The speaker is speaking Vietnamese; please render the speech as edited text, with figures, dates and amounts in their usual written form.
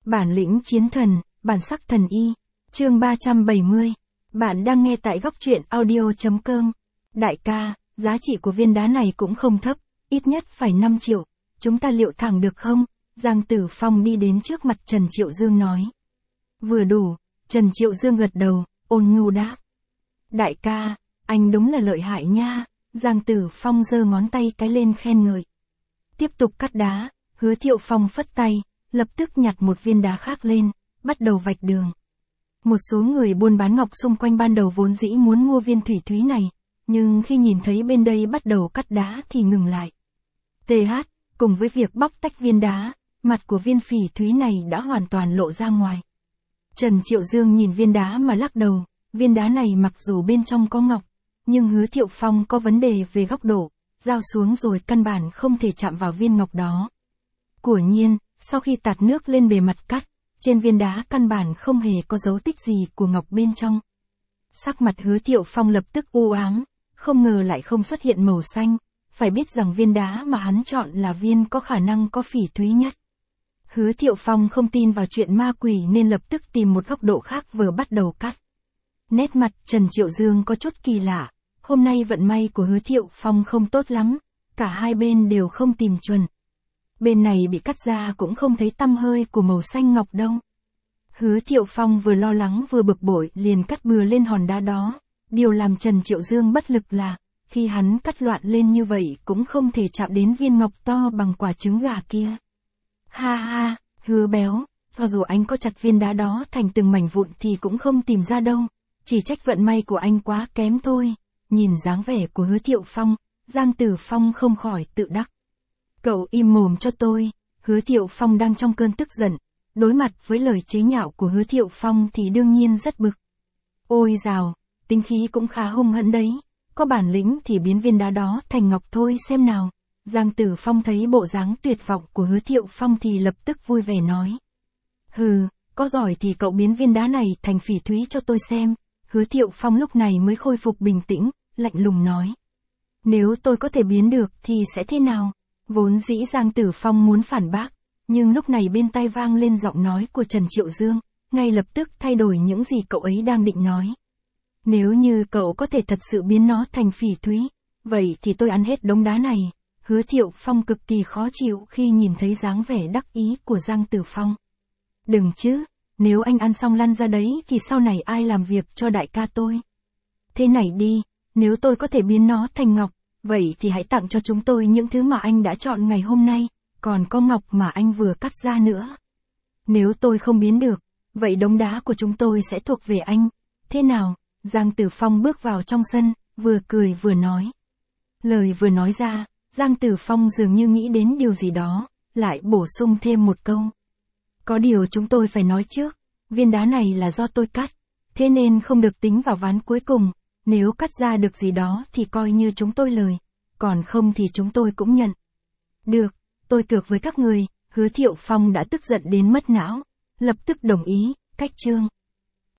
Bản lĩnh chiến thần, bản sắc thần y. Chương 370. Bạn đang nghe tại góc truyện audio.com. Đại ca, giá trị của viên đá này cũng không thấp, ít nhất phải 5 triệu. Chúng ta liệu thẳng được không? Giang Tử Phong đi đến trước mặt Trần Triệu Dương nói. Vừa đủ, Trần Triệu Dương gật đầu, ôn nhu đáp. Đại ca, anh đúng là lợi hại nha. Giang Tử Phong giơ ngón tay cái lên khen ngợi. Tiếp tục cắt đá, Hứa Thiệu Phong phất tay, lập tức nhặt một viên đá khác lên, bắt đầu vạch đường. Một số người buôn bán ngọc xung quanh ban đầu vốn dĩ muốn mua viên thủy thúy này, nhưng khi nhìn thấy bên đây bắt đầu cắt đá thì ngừng lại. TH, cùng với việc bóc tách viên đá, mặt của viên phỉ thúy này đã hoàn toàn lộ ra ngoài. Trần Triệu Dương nhìn viên đá mà lắc đầu, viên đá này mặc dù bên trong có ngọc, nhưng Hứa Thiệu Phong có vấn đề về góc độ, dao xuống rồi căn bản không thể chạm vào viên ngọc đó. Quả nhiên, sau khi tạt nước lên bề mặt cắt, trên viên đá căn bản không hề có dấu tích gì của ngọc bên trong. Sắc mặt Hứa Thiệu Phong lập tức u ám, không ngờ lại không xuất hiện màu xanh, phải biết rằng viên đá mà hắn chọn là viên có khả năng có phỉ thúy nhất. Hứa Thiệu Phong không tin vào chuyện ma quỷ nên lập tức tìm một góc độ khác vừa bắt đầu cắt. Nét mặt Trần Triệu Dương có chút kỳ lạ, hôm nay vận may của Hứa Thiệu Phong không tốt lắm, cả hai bên đều không tìm chuẩn. Bên này bị cắt ra cũng không thấy tăm hơi của màu xanh ngọc đâu. Hứa Thiệu Phong vừa lo lắng vừa bực bội liền cắt bừa lên hòn đá đó. Điều làm Trần Triệu Dương bất lực là, khi hắn cắt loạn lên như vậy cũng không thể chạm đến viên ngọc to bằng quả trứng gà kia. Ha ha, Hứa béo, cho dù anh có chặt viên đá đó thành từng mảnh vụn thì cũng không tìm ra đâu, chỉ trách vận may của anh quá kém thôi. Nhìn dáng vẻ của Hứa Thiệu Phong, Giang Tử Phong không khỏi tự đắc. Cậu im mồm cho tôi. Hứa Thiệu Phong đang trong cơn tức giận, đối mặt với lời chế nhạo của Hứa Thiệu Phong thì đương nhiên rất bực. Ôi dào, tính khí cũng khá hung hãn đấy, có bản lĩnh thì biến viên đá đó thành ngọc thôi xem nào. Giang Tử Phong thấy bộ dáng tuyệt vọng của Hứa Thiệu Phong thì lập tức vui vẻ nói. Hừ, có giỏi thì cậu biến viên đá này thành phỉ thúy cho tôi xem. Hứa Thiệu Phong lúc này mới khôi phục bình tĩnh, lạnh lùng nói. Nếu tôi có thể biến được thì sẽ thế nào? Vốn dĩ Giang Tử Phong muốn phản bác, nhưng lúc này bên tai vang lên giọng nói của Trần Triệu Dương, ngay lập tức thay đổi những gì cậu ấy đang định nói. Nếu như cậu có thể thật sự biến nó thành phỉ thúy, vậy thì tôi ăn hết đống đá này. Hứa Thiệu Phong cực kỳ khó chịu khi nhìn thấy dáng vẻ đắc ý của Giang Tử Phong. Đừng chứ, nếu anh ăn xong lăn ra đấy thì sau này ai làm việc cho đại ca tôi? Thế này đi, nếu tôi có thể biến nó thành ngọc, vậy thì hãy tặng cho chúng tôi những thứ mà anh đã chọn ngày hôm nay, còn có ngọc mà anh vừa cắt ra nữa. Nếu tôi không biến được, vậy đống đá của chúng tôi sẽ thuộc về anh. Thế nào? Giang Tử Phong bước vào trong sân, vừa cười vừa nói. Lời vừa nói ra, Giang Tử Phong dường như nghĩ đến điều gì đó, lại bổ sung thêm một câu. Có điều chúng tôi phải nói trước, viên đá này là do tôi cắt, thế nên không được tính vào ván cuối cùng. Nếu cắt ra được gì đó thì coi như chúng tôi lời, còn không thì chúng tôi cũng nhận. Được, tôi cược với các người. Hứa Thiệu Phong đã tức giận đến mất não, lập tức đồng ý, cách chương.